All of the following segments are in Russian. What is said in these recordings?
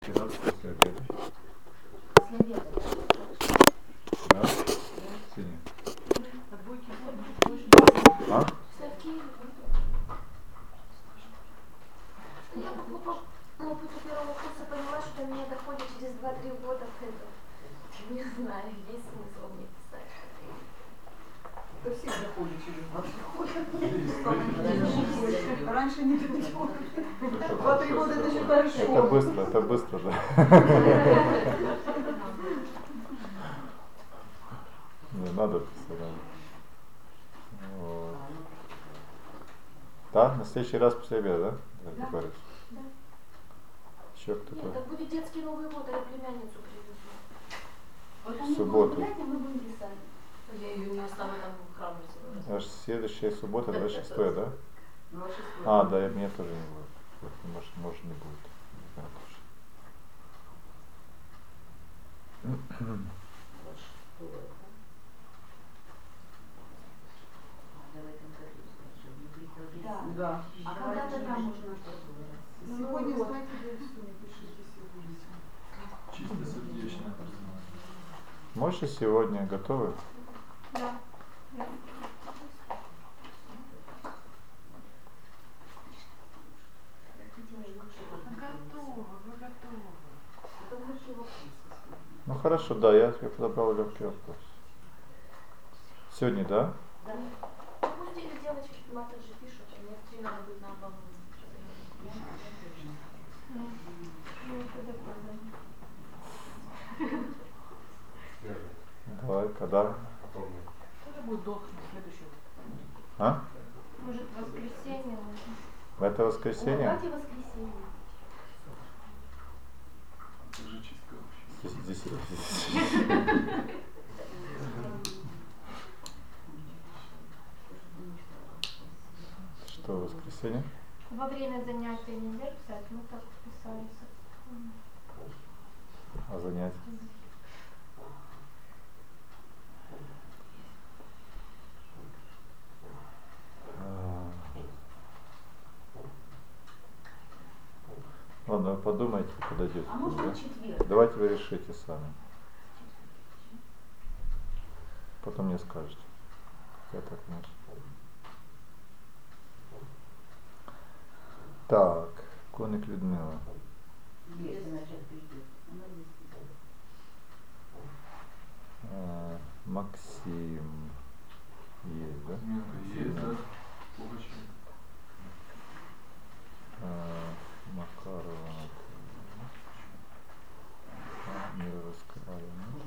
следующий раз после обеда. После обеда, Да? Сегодня. А? Я по опыту первого курса поняла, что мне доходит через 2-3 года к этому. Не знаю, есть смысл мне писать. Это все доходит через 2-3 года. Раньше не доходит. 2-3 года это еще хорошо. Это быстро, да. Не надо писать. Вот. Да, на следующий раз после обеда, да? Да. Говоришь? Да. Еще кто-то? Нет, так будет детский Новый год, а я племянницу привезу. Вот в субботу. Мы будем писать. Я ее не оставлю там в храме. Аж следующая суббота, 26, да? 26. А, да, мне тоже не будет. Может не будет. Не знаю точно. Да. А когда тогда можно что-то? Сегодня знаете, все напишите сегодня. Чистосердечное признание. Можете сегодня готовы? Да. Ну хорошо, да, я подобрал легкий вопрос. Сегодня, да? Да. Пусть или девочки маты же пишут, а мне в 3 надо будет на оболоне. Давай, когда? Это будет до следующего. А? Может, в воскресенье можно? В это воскресенье? Давайте воскресенье. Это же чистка вообще. Здесь. Что, в воскресенье? Во время занятия нельзя писать, мы так писали. А занятия? Ладно, вы подумайте, подойдете. А можно в четверг? Давайте вы решите сами. Потом мне скажете. Я так не знаю. Так, Коник Людмила. Максим. Есть, да? Есть, да? Пугачев. Макарова. Мировская.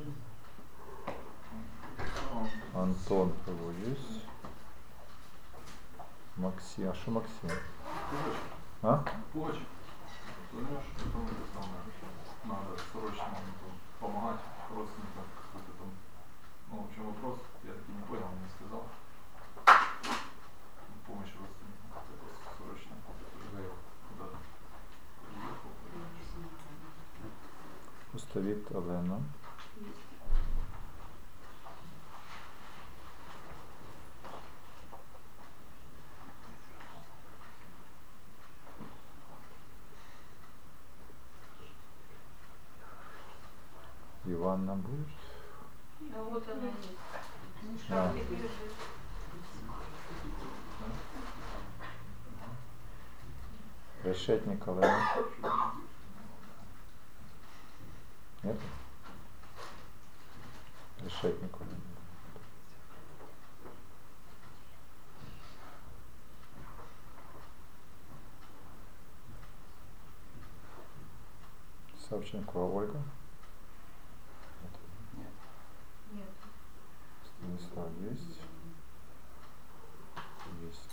Антон кого есть? Максим. А что Максим? Пугачев. А? Пугачев. Понимаешь, потом это самое. Надо срочно помогать родственникам какой-то там. Ну, в общем, вопрос, я таки не понял, он мне сказал. Помощь родственникам. Это срочно. Куда-то. Пустовик Олена. Иванна будет? А вот она есть. А. Решетник Олена. Нет? Решетник Олена. Савченко Ольга. Нет. Станислав есть. Есть.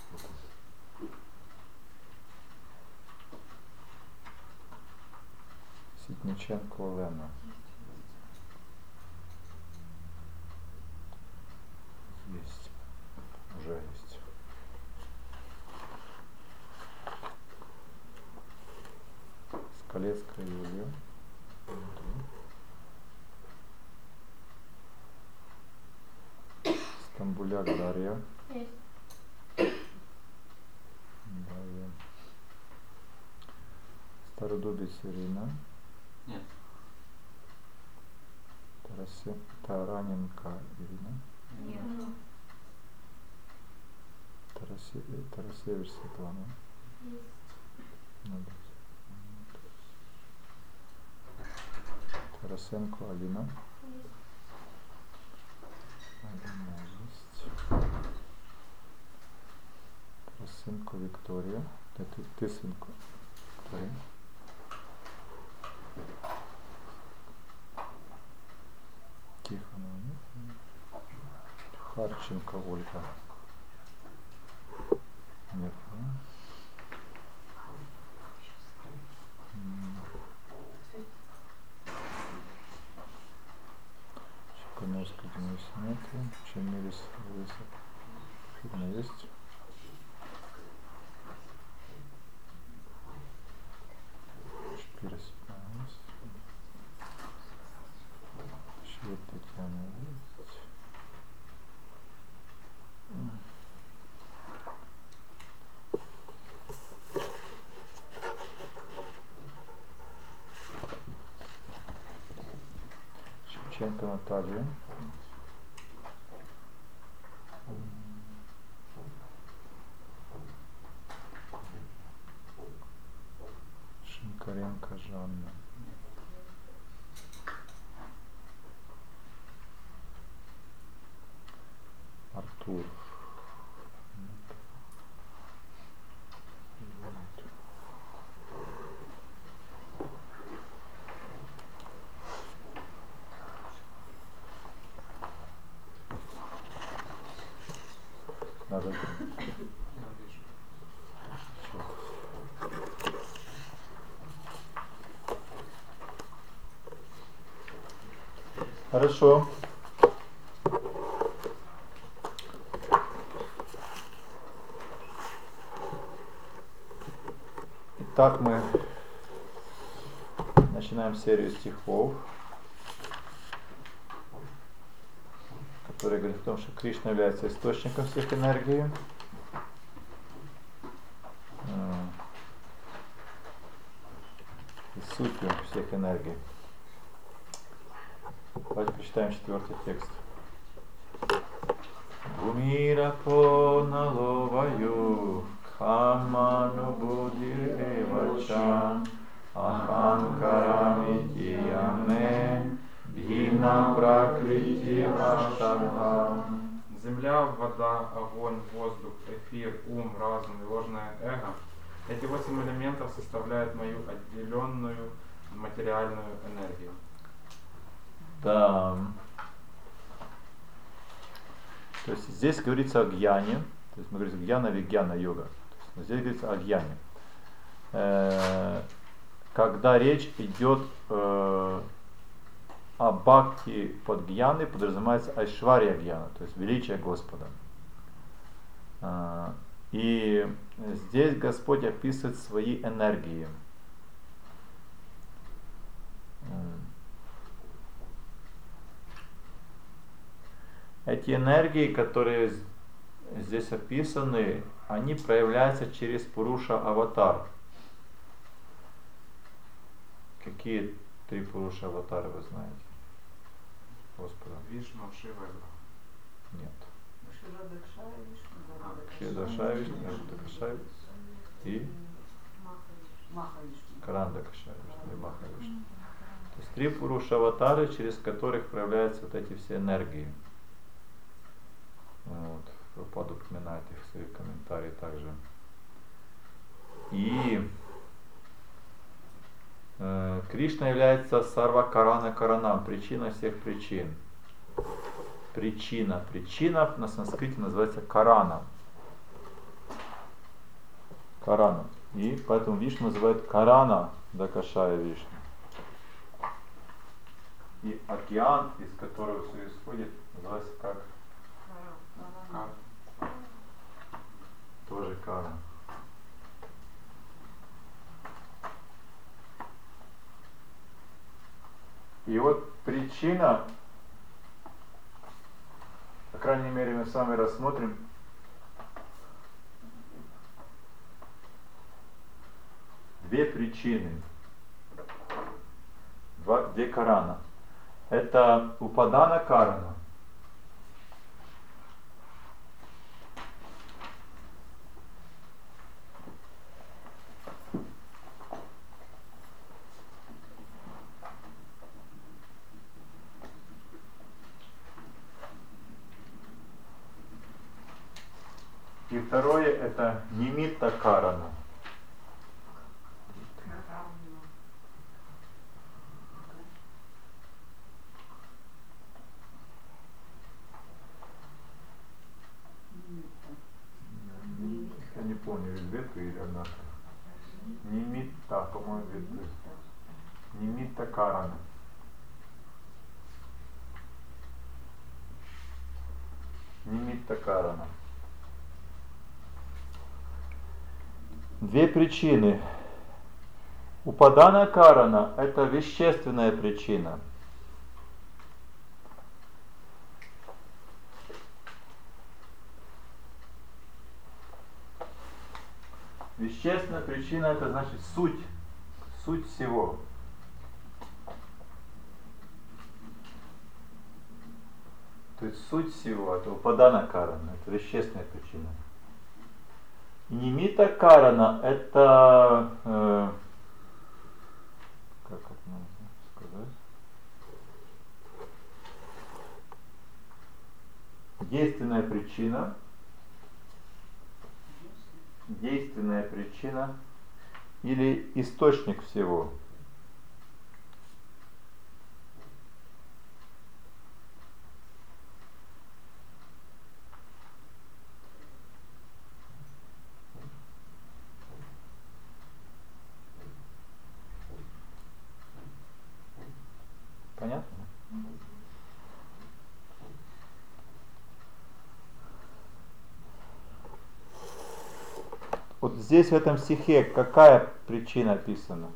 Ситниченко Олена. Есть. Уже есть. Скалецкая Юлия. Стамбуляк Дарья. Есть. Дарья. Стародубец Ирина. Тараненко Ирина. Нет. Тарасевич Светлана. Есть. Надо. Тарасенко Алина. Есть. Алина есть. Тарасенко Виктория. Ты сынку. Виктория. Тихонова нет. Харченко Ольга. Нет. Чекановский Денис нет. Чемирис Лариса. Фирма есть. Шпирис есть. Швед Татьяна есть. Шевченко Наталья. Шинкаренко Жанна. Артур. Надо. Я вижу. Хорошо. Итак, мы начинаем серию стихов, которые говорят о том, что Кришна является источником всех энергий. И сутью всех энергий. Давайте прочитаем 4-й текст. Гумира наловаю хаману будиревача аханкарами тияме бхина пракрити аштабхам. Земля, вода, огонь, воздух, эфир, ум, разум и ложное эго – эти 8 элементов составляют мою отделенную материальную энергию. Да. То есть здесь говорится о гьяне, то есть мы говорим гьяна, вигьяна, йога. Но здесь говорится о гьяне. Когда речь идет о бхакти под гьяной, подразумевается айшварья гьяна, то есть величие Господа. И здесь Господь описывает свои энергии. Эти энергии, которые здесь описаны, они проявляются через Пуруша Аватар. Какие 3 Пуруша Аватара вы знаете? Господа. Вишну, Шива и Брахма. Нет. Ширадакшая, Шидашай Вишну, Шидакшай и Маха-Вишну. Карандакшай Вишну и Маха Вишну. То есть 3 Пуруша Аватары, через которых проявляются вот эти все энергии. Вот. Прабхупада упоминает их в своих комментариях также. И Кришна является Сарва Карана Каранам, причиной всех причин. Причина на санскрите называется Карана. Карана. И поэтому Вишну называют Карана Дакашая Вишну. И океан, из которого все исходит, называется как? Тоже Кара. И вот причина, по крайней мере, мы с вами рассмотрим две причины, две Карана. это Упадана Карана. И второе это Нимитта Карана. Я не помню, ветви или одна. Нимитта, по-моему, ветви. Нимитта Карана. Нимитта Карана. Две причины. Упадана Карана – это вещественная причина. Вещественная причина – это значит суть всего. То есть суть всего – это Упадана Карана, это вещественная причина. Нимитта Карана – это, как это можно сказать, действенная причина или источник всего. Понятно? Вот здесь в этом стихе какая причина описана?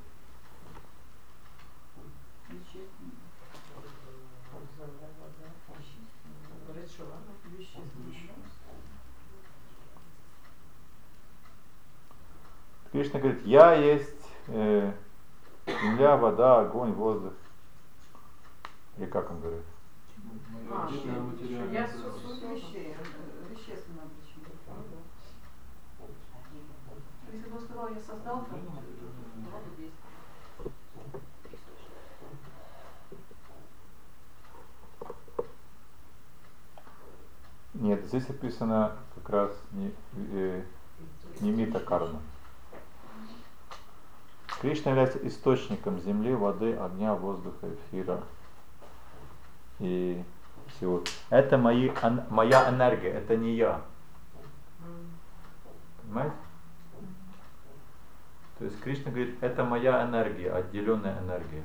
Кришна говорит, я есть земля, вода, огонь, воздух. Или как он говорит? Я суть вещей, вещественная причина. Если бы он сказал, я создал, то было бы 10. Нет, здесь описано как раз Нимитта Карана. Кришна является источником земли, воды, огня, воздуха, эфира и всего. Это моя энергия, это не я. Понимаете? То есть Кришна говорит, это моя энергия, отделенная энергия.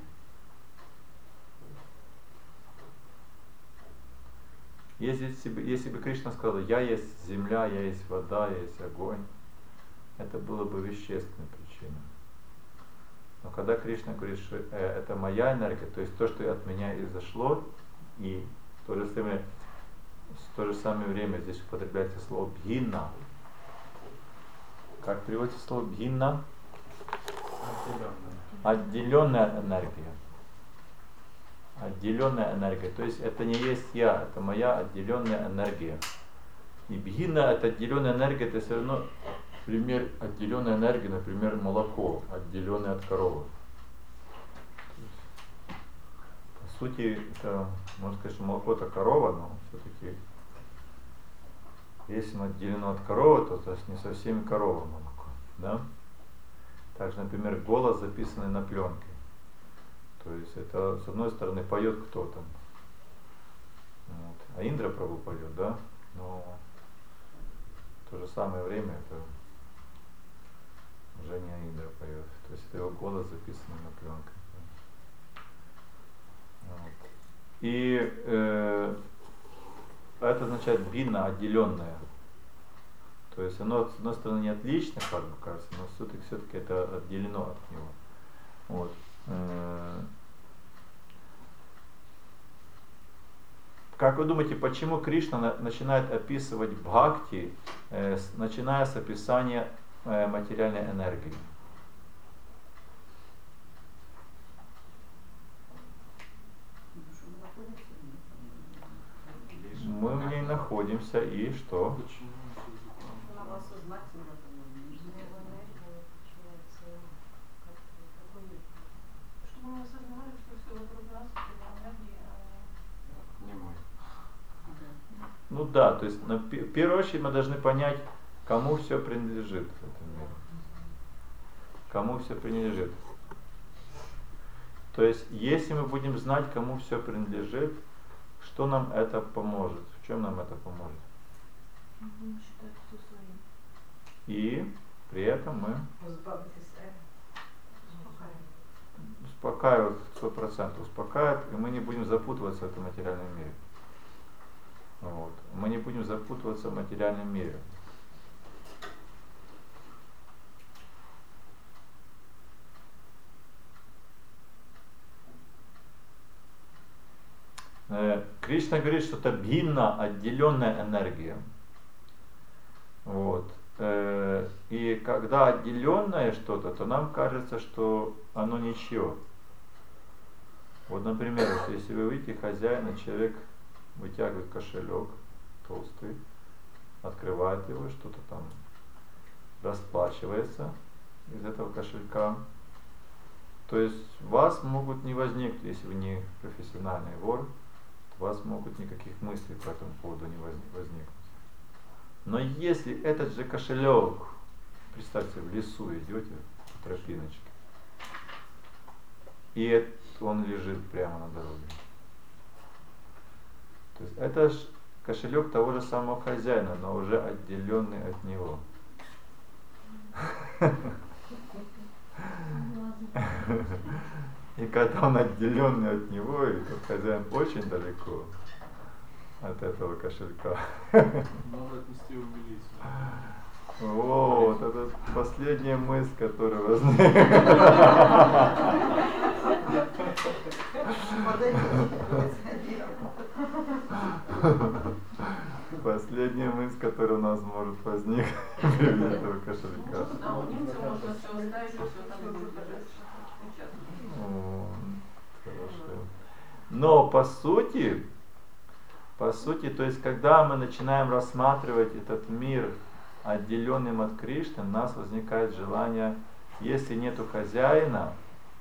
Если бы Кришна сказал, я есть земля, я есть вода, я есть огонь, это было бы вещественной причиной. Но когда Кришна говорит, что это моя энергия, то есть то, что от меня изошло, и в то же самое время здесь употребляется слово бхинна. Как переводится слово бхинна? Отделенная энергия. Отделенная энергия. То есть это не есть я, это моя отделенная энергия. И бхинна это отделенная энергия, это все равно пример отделенной энергии, например, молоко, отделенное от коровы. По сути, это, можно сказать, что молоко это корова, но все-таки если оно отделено от коровы, то это не совсем корова молоко. Да? Также, например, голос, записанный на пленке. То есть это, с одной стороны, поет кто-то. Вот. А Индра Прабху поет, да? Но в то же самое время это уже не Индра поет. То есть это его голос, записанный на пленке. Вот. И это означает бинна, отделенная. То есть оно, с одной стороны, не отлично, как бы кажется, но все-таки это отделено от него. Вот. Как вы думаете, почему Кришна начинает описывать бхакти, начиная с описания материальной энергии? находимся и что? Подчиняемся законам. Надо осознать себя, по-моему. Чтобы мы осознавали, что все вокруг нас это энергия, а Не мы. Ну да, то есть в первую очередь мы должны понять, кому все принадлежит в этом мире. Кому все принадлежит. То есть, если мы будем знать, кому все принадлежит, что нам это поможет? В чем нам это поможет? Будем считать все своим. И при этом мы Позбавитесь успокаивают 100%, успокаивают, и мы не будем запутываться в этом материальном мире. Вот. Мы не будем запутываться в материальном мире. Кришна говорит, что это бхинна, отделенная энергия. Вот. И когда отделенное что-то, то нам кажется, что оно ничье. Вот, например, если вы видите хозяина, человек вытягивает кошелек толстый, открывает его, что-то там расплачивается из этого кошелька. То есть вас могут не возникнуть, если вы не профессиональный вор, у вас могут никаких мыслей по этому поводу не возникнуть. Но если этот же кошелек, представьте, в лесу идете по тропиночке, и он лежит прямо на дороге. То есть это кошелек того же самого хозяина, но уже отделенный от него. И когда он отделенный от него, и тот хозяин очень далеко от этого кошелька. Надо отнести его в милицию. Вот, это последняя мысль, которая возникла. Последняя мысль, которая у нас может возникнуть при виде этого кошелька. да, у немцев можно все оставить, и все там и будет лежать. Хорошо. Но по сути, то есть, когда мы начинаем рассматривать этот мир отделенным от Кришны, у нас возникает желание, если нету хозяина,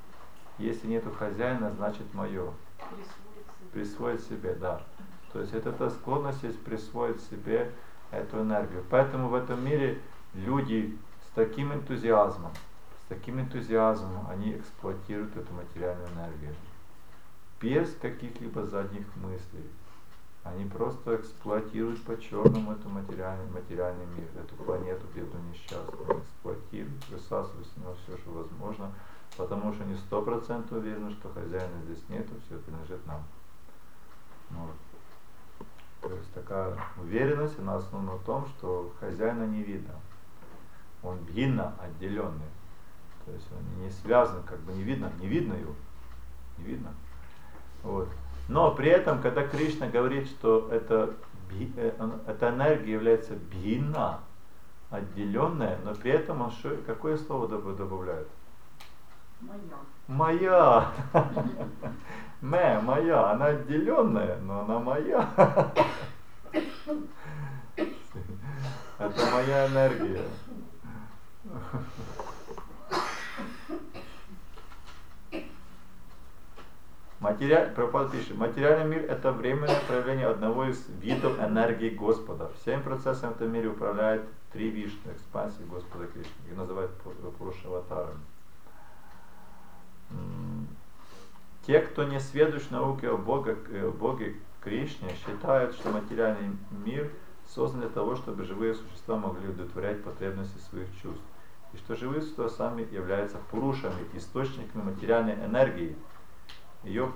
значит мое. Присвоить себе, да. То есть это склонность есть присвоить себе эту энергию. Поэтому в этом мире люди с таким энтузиазмом они эксплуатируют эту материальную энергию. Без каких-либо задних мыслей. Они просто эксплуатируют по-черному эту материальный мир, эту планету бедную несчастную. Эксплуатируют, высасывают с него все, что возможно, потому что они 100% уверены, что хозяина здесь нету, все принадлежит нам. Вот. То есть такая уверенность, она основана в том, что хозяина не видно. Он бхинна, отделенный. То есть он не связан, как бы не видно его. Не видно. Вот. Но при этом, когда Кришна говорит, что эта энергия является бхинна, отделенная, но при этом он какое слово добавляет? Моя. Моя. Она отделенная, но она моя. Это моя энергия. Прабхупада пишет, материальный мир это временное проявление одного из видов энергии Господа. Всем процессом в этом мире управляет три Вишну, экспансии Господа Кришны. Их называют Пурушаватарами. Те, кто не сведущ в науке о Боге Кришне, считают, что материальный мир создан для того, чтобы живые существа могли удовлетворять потребности своих чувств. И что живые существа сами являются пурушами, источниками материальной энергии, ее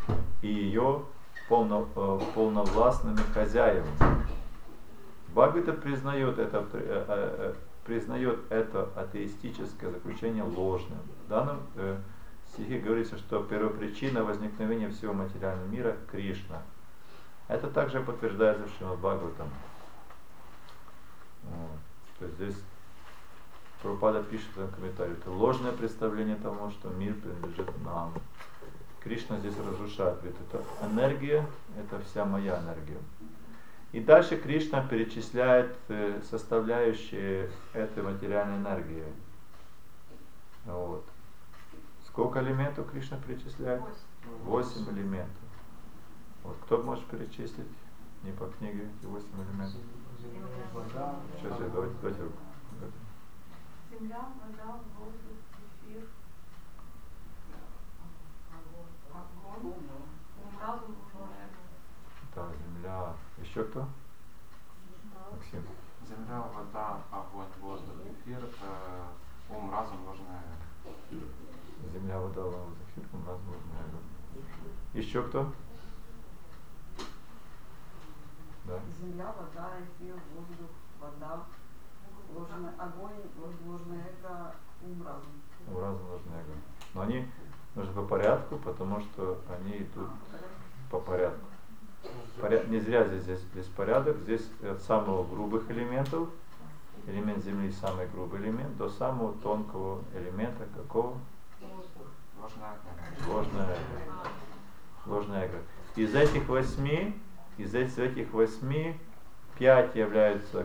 полновластными хозяевами. Бхагавата признает это атеистическое заключение ложным. В данном стихе говорится, что первопричина возникновения всего материального мира – Кришна. Это также подтверждается в Шримад Бхагаватам. То есть здесь Прабхупада пишет в этом комментарии, это ложное представление того, что мир принадлежит нам. Кришна здесь разрушает, говорит, это энергия, это вся моя энергия. И дальше Кришна перечисляет составляющие этой материальной энергии. Вот. Сколько элементов Кришна перечисляет? 8 элементов. Вот кто может перечислить? Не по книге эти 8 элементов. Сейчас давайте руку. Земля, вода, воздух, эфир, огонь, ум, разум, ложная эго. Да, земля. Еще кто? Максим. Земля, вода, огонь, воздух, эфир, ум, разум, ложное эго. Земля, вода, воздух, эфир, разум, ложное эго. Еще кто? Да. Земля, вода, эфир, воздух, вода, ложный огонь, ложное эго, ум, разум. Разум, ложное эго. Но они нужны по порядку, потому что они идут по порядку. Не зря здесь порядок. Здесь от самого грубых элементов, элемент Земли самый грубый элемент, до самого тонкого элемента какого? Ложное эго. Ложное эго. Ложное эго. Из этих 8 5 являются